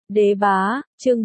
Đế bá, chương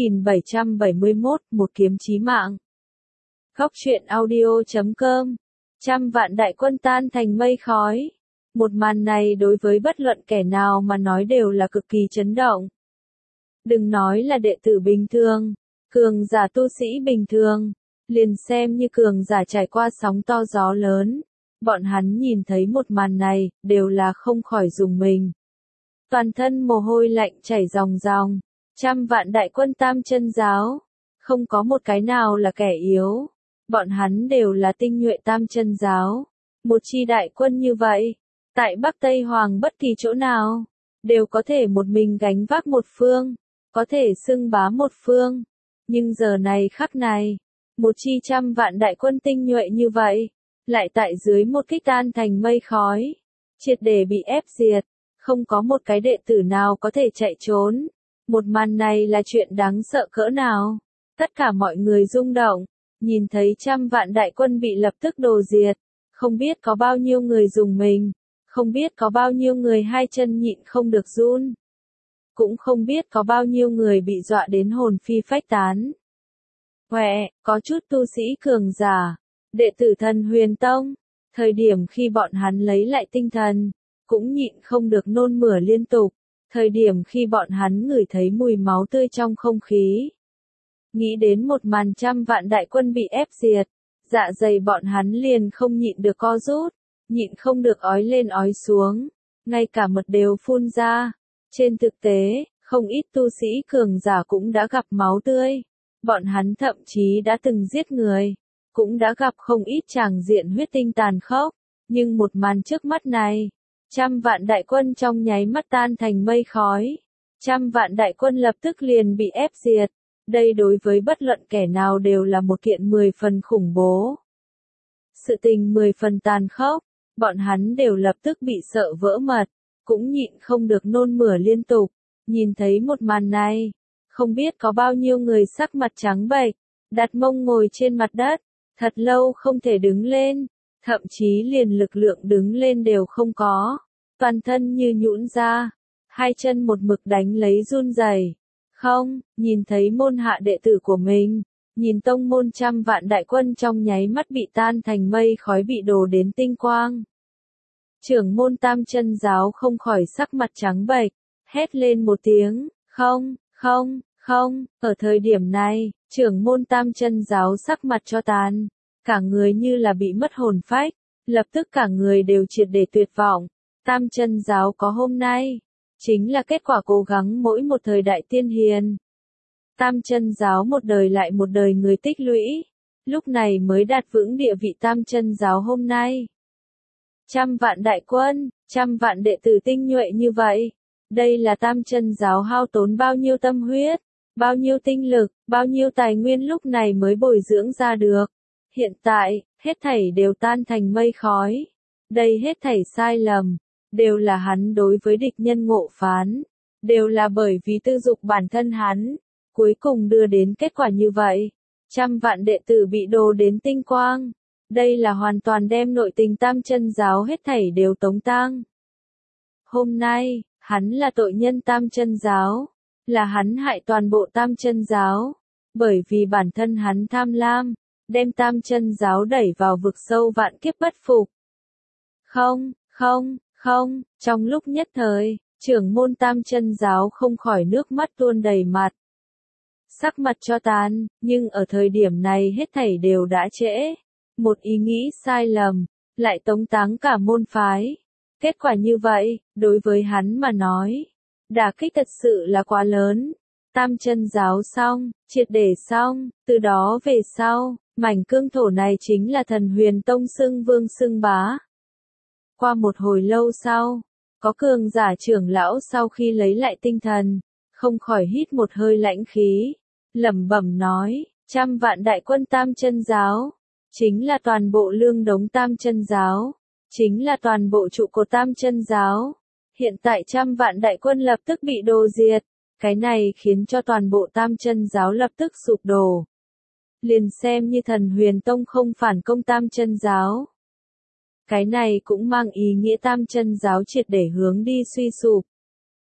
4771, một kiếm chí mạng. Góc truyện audio.com. Trăm vạn đại quân tan thành mây khói. Một màn này đối với bất luận kẻ nào mà nói đều là cực kỳ chấn động. Đừng nói là đệ tử bình thường, cường giả tu sĩ bình thường, liền xem như cường giả trải qua sóng to gió lớn. Bọn hắn nhìn thấy một màn này, đều là không khỏi rùng mình. Toàn thân mồ hôi lạnh chảy ròng ròng, trăm vạn đại quân Tam Chân Giáo, không có một cái nào là kẻ yếu, bọn hắn đều là tinh nhuệ Tam Chân Giáo, một chi đại quân như vậy, tại Bắc Tây Hoàng bất kỳ chỗ nào, đều có thể một mình gánh vác một phương, có thể xưng bá một phương, nhưng giờ này khắc này, một chi trăm vạn đại quân tinh nhuệ như vậy, lại tại dưới một kích tan thành mây khói, triệt để bị ép diệt. Không có một cái đệ tử nào có thể chạy trốn. Một màn này là chuyện đáng sợ cỡ nào. Tất cả mọi người rung động, nhìn thấy trăm vạn đại quân bị lập tức đồ diệt. Không biết có bao nhiêu người rùng mình, không biết có bao nhiêu người hai chân nhịn không được run. Cũng không biết có bao nhiêu người bị dọa đến hồn phi phách tán. Có chút tu sĩ cường giả, đệ tử Thần Huyền Tông, thời điểm khi bọn hắn lấy lại tinh thần, cũng nhịn không được nôn mửa liên tục, thời điểm khi bọn hắn ngửi thấy mùi máu tươi trong không khí. Nghĩ đến một màn trăm vạn đại quân bị ép diệt, dạ dày bọn hắn liền không nhịn được co rút, nhịn không được ói lên ói xuống, ngay cả mật đều phun ra. Trên thực tế, không ít tu sĩ cường giả cũng đã gặp máu tươi, bọn hắn thậm chí đã từng giết người, cũng đã gặp không ít tràng diện huyết tinh tàn khốc, nhưng một màn trước mắt này, trăm vạn đại quân trong nháy mắt tan thành mây khói. Trăm vạn đại quân lập tức liền bị ép diệt. Đây đối với bất luận kẻ nào đều là một kiện 10 phần khủng bố. Sự tình 10 phần tàn khốc, bọn hắn đều lập tức bị sợ vỡ mật, cũng nhịn không được nôn mửa liên tục. Nhìn thấy một màn này, không biết có bao nhiêu người sắc mặt trắng bệch, đặt mông ngồi trên mặt đất, thật lâu không thể đứng lên. Thậm chí liền lực lượng đứng lên đều không có, toàn thân như nhũn ra, hai chân một mực đánh lấy run rẩy. Không, nhìn thấy môn hạ đệ tử của mình, nhìn tông môn trăm vạn đại quân trong nháy mắt bị tan thành mây khói bị đổ đến tinh quang. Trưởng môn Tam Chân Giáo không khỏi sắc mặt trắng bệch, hét lên một tiếng, không, ở thời điểm này, trưởng môn Tam Chân Giáo sắc mặt cho tàn. Cả người như là bị mất hồn phách, lập tức cả người đều triệt để tuyệt vọng. Tam Chân Giáo có hôm nay, chính là kết quả cố gắng mỗi một thời đại tiên hiền. Tam Chân Giáo một đời lại một đời người tích lũy, lúc này mới đạt vững địa vị Tam Chân Giáo hôm nay. Trăm vạn đại quân, trăm vạn đệ tử tinh nhuệ như vậy, đây là Tam Chân Giáo hao tốn bao nhiêu tâm huyết, bao nhiêu tinh lực, bao nhiêu tài nguyên lúc này mới bồi dưỡng ra được. Hiện tại, hết thảy đều tan thành mây khói. Đây hết thảy sai lầm, đều là hắn đối với địch nhân ngộ phán, đều là bởi vì tư dục bản thân hắn, cuối cùng đưa đến kết quả như vậy. Trăm vạn đệ tử bị đồ đến tinh quang. Đây là hoàn toàn đem nội tình Tam Chân Giáo hết thảy đều tống tang. Hôm nay, hắn là tội nhân Tam Chân Giáo, là hắn hại toàn bộ Tam Chân Giáo, bởi vì bản thân hắn tham lam, đem Tam Chân Giáo đẩy vào vực sâu vạn kiếp bất phục. Không, trong lúc nhất thời, trưởng môn Tam Chân Giáo không khỏi nước mắt tuôn đầy mặt. Sắc mặt cho tàn, nhưng ở thời điểm này hết thảy đều đã trễ. Một ý nghĩ sai lầm, lại tống táng cả môn phái. Kết quả như vậy, đối với hắn mà nói, đả kích thật sự là quá lớn. Tam Chân Giáo xong, triệt để xong, từ đó về sau, mảnh cương thổ này chính là Thần Huyền Tông xưng vương xưng bá. Qua một hồi lâu sau, có cường giả trưởng lão sau khi lấy lại tinh thần, không khỏi hít một hơi lãnh khí, lẩm bẩm nói, trăm vạn đại quân Tam Chân Giáo, chính là toàn bộ lương đống Tam Chân Giáo, chính là toàn bộ trụ cột Tam Chân Giáo. Hiện tại trăm vạn đại quân lập tức bị đồ diệt, cái này khiến cho toàn bộ Tam Chân Giáo lập tức sụp đổ. Liền xem như Thần Huyền Tông không phản công Tam Chân Giáo. Cái này cũng mang ý nghĩa Tam Chân Giáo triệt để hướng đi suy sụp.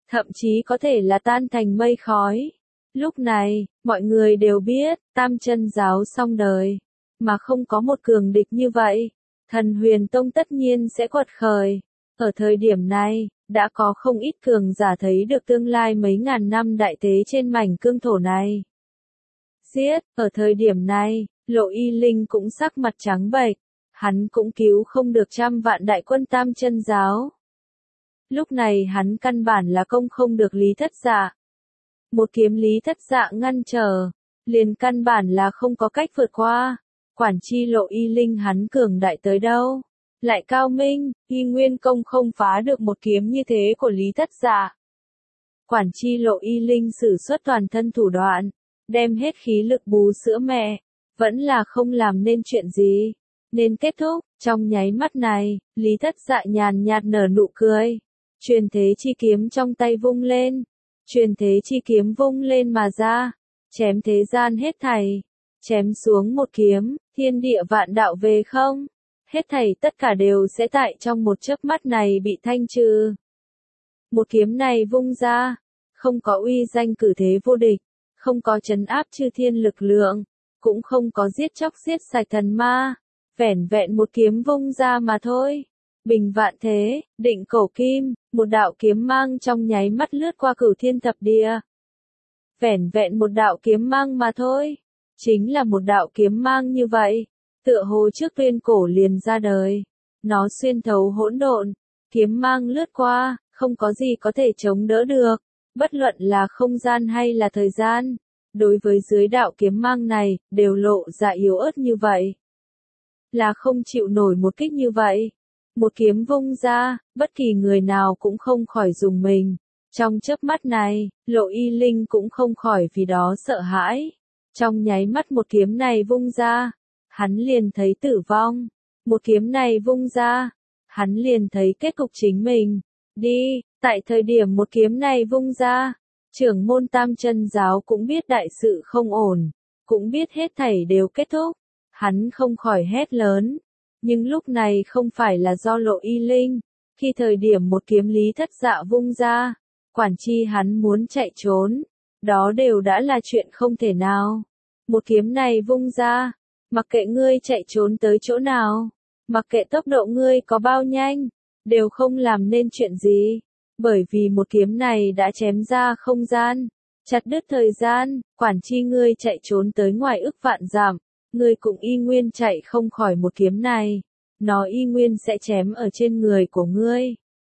thậm chí có thể là tan thành mây khói. Lúc này, mọi người đều biết, Tam Chân giáo xong đời, mà không có một cường địch như vậy, Thần Huyền Tông tất nhiên sẽ quật khởi. Ở thời điểm này, đã có không ít cường giả thấy được tương lai mấy ngàn năm đại thế trên mảnh cương thổ này. Giết, ở thời điểm này, Lộ Y Linh cũng sắc mặt trắng bệch, hắn cũng cứu không được 100 vạn đại quân Tam Chân giáo. Lúc này hắn căn bản là công không được Lý Thất Dạ. Một kiếm Lý Thất Dạ ngăn trở, liền căn bản là không có cách vượt qua. Quản chi Lộ Y Linh hắn cường đại tới đâu, lại cao minh, Y Nguyên công không phá được một kiếm như thế của Lý Thất Dạ. Quản chi Lộ Y Linh sử xuất toàn thân thủ đoạn, đem hết khí lực bú sữa mẹ, vẫn là không làm nên chuyện gì. Nên kết thúc, trong nháy mắt này, Lý Thất Dạ nhàn nhạt nở nụ cười. Truyền thế chi kiếm trong tay vung lên. Truyền thế chi kiếm vung lên mà ra. Chém thế gian hết thảy. Chém xuống một kiếm, thiên địa vạn đạo về không. Hết thảy tất cả đều sẽ tại trong một chớp mắt này bị thanh trừ. Một kiếm này vung ra, không có uy danh cử thế vô địch, không có trấn áp chư thiên lực lượng, cũng không có giết chóc giết sạch thần ma, vẻn vẹn một kiếm vung ra mà thôi. Bình vạn thế, định cổ kim, một đạo kiếm mang trong nháy mắt lướt qua cửu thiên thập địa. Vẻn vẹn một đạo kiếm mang mà thôi, chính là một đạo kiếm mang như vậy, tựa hồ trước tuyên cổ liền ra đời. Nó xuyên thấu hỗn độn, kiếm mang lướt qua, không có gì có thể chống đỡ được, bất luận là không gian hay là thời gian. Đối với dưới đạo kiếm mang này, đều lộ ra yếu ớt như vậy. Là không chịu nổi một kích như vậy. Một kiếm vung ra, bất kỳ người nào cũng không khỏi rùng mình. Trong chớp mắt này, Lộ Y Linh cũng không khỏi vì đó sợ hãi. Trong nháy mắt một kiếm này vung ra, hắn liền thấy tử vong. Một kiếm này vung ra, hắn liền thấy kết cục chính mình. Đi, tại thời điểm một kiếm này vung ra, trưởng môn Tam Chân giáo cũng biết đại sự không ổn, cũng biết hết thảy đều kết thúc. Hắn không khỏi hét lớn. Nhưng lúc này không phải là do Lộ Y Linh. Khi thời điểm một kiếm Lý Thất Dạ vung ra, quản chi hắn muốn chạy trốn, đó đều đã là chuyện không thể nào. Một kiếm này vung ra, mặc kệ ngươi chạy trốn tới chỗ nào, mặc kệ tốc độ ngươi có bao nhanh, đều không làm nên chuyện gì. Bởi vì một kiếm này đã chém ra không gian, chặt đứt thời gian, quản chi ngươi chạy trốn tới ngoài ức vạn dặm, ngươi cũng y nguyên chạy không khỏi một kiếm này. Nó y nguyên sẽ chém ở trên người của ngươi.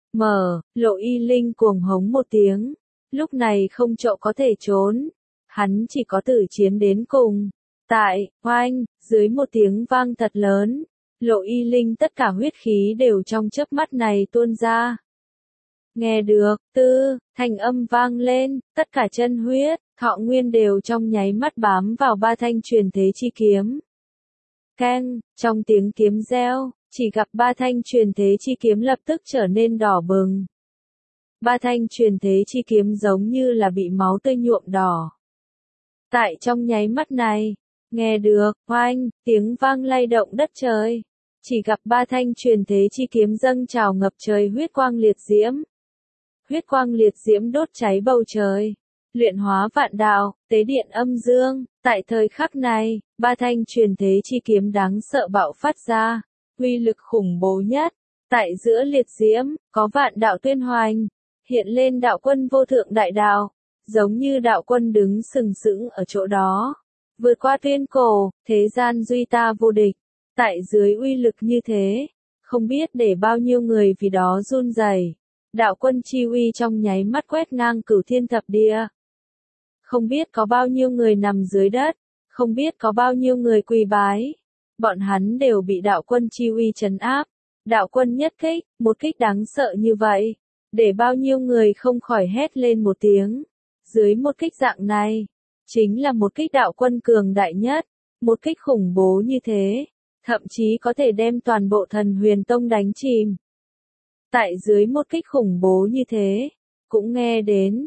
Lộ Y Linh cuồng hống một tiếng. Lúc này không chỗ có thể trốn. Hắn chỉ có tử chiến đến cùng. Tại, oanh, dưới một tiếng vang thật lớn, Lộ Y Linh tất cả huyết khí đều trong chớp mắt này tuôn ra. Nghe được, thanh âm vang lên, tất cả chân huyết, thọ nguyên đều trong nháy mắt bám vào ba thanh truyền thế chi kiếm. Keng, trong tiếng kiếm reo, chỉ gặp ba thanh truyền thế chi kiếm lập tức trở nên đỏ bừng. Ba thanh truyền thế chi kiếm giống như là bị máu tươi nhuộm đỏ. Tại trong nháy mắt này, nghe được, oanh, tiếng vang lay động đất trời. Chỉ gặp ba thanh truyền thế chi kiếm dâng trào ngập trời huyết quang liệt diễm. Huyết quang liệt diễm đốt cháy bầu trời. Luyện hóa vạn đạo, tế điện âm dương. Tại thời khắc này, ba thanh truyền thế chi kiếm đáng sợ bạo phát ra. Uy lực khủng bố nhất. Tại giữa liệt diễm, có vạn đạo tuyên hoành. Hiện lên đạo quân vô thượng đại đạo. Giống như đạo quân đứng sừng sững ở chỗ đó. Vượt qua tuyên cổ, thế gian duy ta vô địch. Tại dưới uy lực như thế, không biết để bao nhiêu người vì đó run rẩy. Đạo quân chi uy trong nháy mắt quét ngang cửu thiên thập địa. Không biết có bao nhiêu người nằm dưới đất, không biết có bao nhiêu người quỳ bái. Bọn hắn đều bị đạo quân chi uy trấn áp. Đạo quân nhất kích, một kích đáng sợ như vậy, để bao nhiêu người không khỏi hét lên một tiếng. Dưới một kích dạng này, chính là một kích đạo quân cường đại nhất, một kích khủng bố như thế, thậm chí có thể đem toàn bộ Thần Huyền Tông đánh chìm. Tại dưới một kích khủng bố như thế, cũng nghe đến,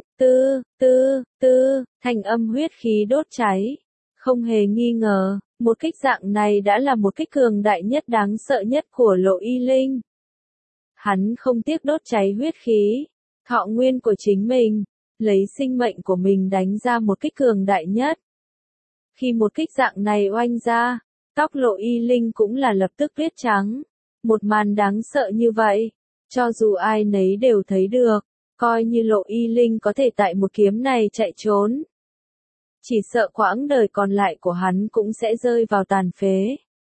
thanh âm huyết khí đốt cháy. Không hề nghi ngờ, một kích dạng này đã là một kích cường đại nhất đáng sợ nhất của Lộ Y Linh. Hắn không tiếc đốt cháy huyết khí, thọ nguyên của chính mình, lấy sinh mệnh của mình đánh ra một kích cường đại nhất. Khi một kích dạng này oanh ra, tóc Lộ Y Linh cũng là lập tức tuyết trắng. Một màn đáng sợ như vậy, cho dù ai nấy đều thấy được, coi như Lộ Y Linh có thể tại một kiếm này chạy trốn. Chỉ sợ quãng đời còn lại của hắn cũng sẽ rơi vào tàn phế.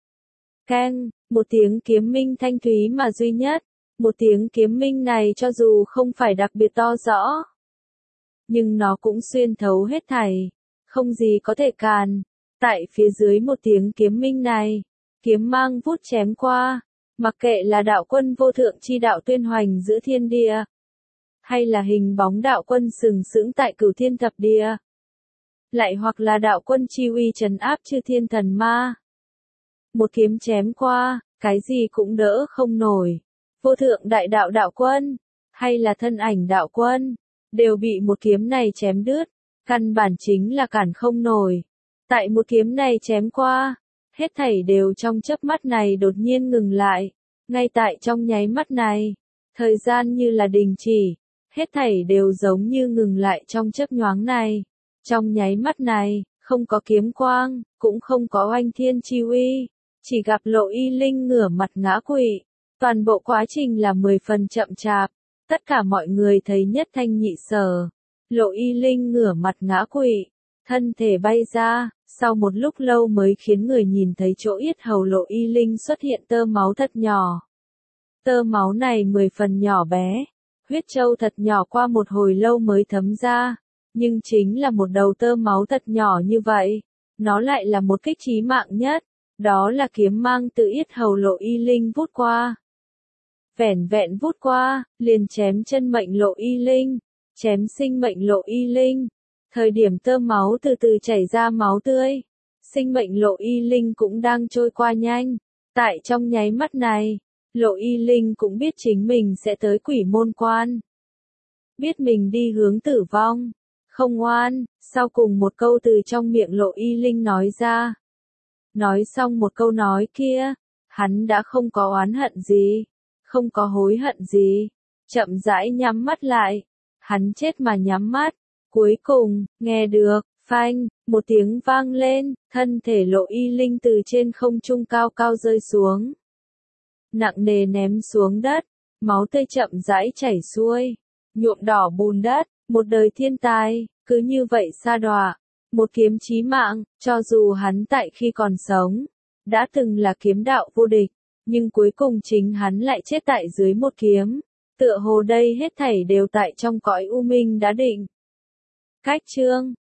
Keng, một tiếng kiếm minh thanh thúy mà duy nhất, một tiếng kiếm minh này cho dù không phải đặc biệt to rõ, nhưng nó cũng xuyên thấu hết thảy, không gì có thể cản. Tại phía dưới một tiếng kiếm minh này, kiếm mang vút chém qua, mặc kệ là đạo quân vô thượng chi đạo tuyên hoành giữa thiên địa, hay là hình bóng đạo quân sừng sững tại cửu thiên thập địa, lại hoặc là đạo quân chi uy trấn áp chư thiên thần ma. Một kiếm chém qua, cái gì cũng đỡ không nổi. Vô thượng đại đạo đạo quân, hay là thân ảnh đạo quân, đều bị một kiếm này chém đứt, căn bản chính là cản không nổi. Tại một kiếm này chém qua, hết thảy đều trong chớp mắt này đột nhiên ngừng lại. Ngay tại trong nháy mắt này, thời gian như là đình chỉ, hết thảy đều giống như ngừng lại trong chớp nhoáng này. Trong nháy mắt này, không có kiếm quang, cũng không có oanh thiên chi uy, chỉ gặp Lộ Y Linh ngửa mặt ngã quỵ. Toàn bộ quá trình là 10 phần chậm chạp, tất cả mọi người thấy nhất thanh nhị sở. Lộ Y Linh ngửa mặt ngã quỵ, thân thể bay ra, sau một lúc lâu mới khiến người nhìn thấy chỗ yết hầu Lộ Y Linh xuất hiện tơ máu thật nhỏ. Tơ máu này 10 phần nhỏ bé, huyết châu thật nhỏ qua một hồi lâu mới thấm ra, nhưng chính là một đầu tơ máu thật nhỏ như vậy, nó lại là một kích chí mạng nhất, đó là kiếm mang từ yết hầu Lộ Y Linh vút qua. Vẻn vẹn vút qua, liền chém chân mệnh Lộ Y Linh, chém sinh mệnh Lộ Y Linh. Thời điểm tơ máu từ từ chảy ra máu tươi, sinh mệnh Lộ Y Linh cũng đang trôi qua nhanh. Tại trong nháy mắt này, Lộ Y Linh cũng biết chính mình sẽ tới quỷ môn quan. Biết mình đi hướng tử vong. Không ngoan, sau cùng một câu từ trong miệng Lộ Y Linh nói ra. Nói xong một câu nói kia, hắn đã không có oán hận gì, không có hối hận gì, chậm rãi nhắm mắt lại, hắn chết mà nhắm mắt, cuối cùng, nghe được, phanh, một tiếng vang lên, thân thể Lộ Y Linh từ trên không trung cao cao rơi xuống. Nặng nề ném xuống đất, máu tươi chậm rãi chảy xuôi, nhuộm đỏ bùn đất, một đời thiên tài, cứ như vậy sa đọa. Một kiếm chí mạng, cho dù hắn tại khi còn sống, đã từng là kiếm đạo vô địch, nhưng cuối cùng chính hắn lại chết tại dưới một kiếm. Tựa hồ đây hết thảy đều tại trong cõi u minh đã định. Cách chương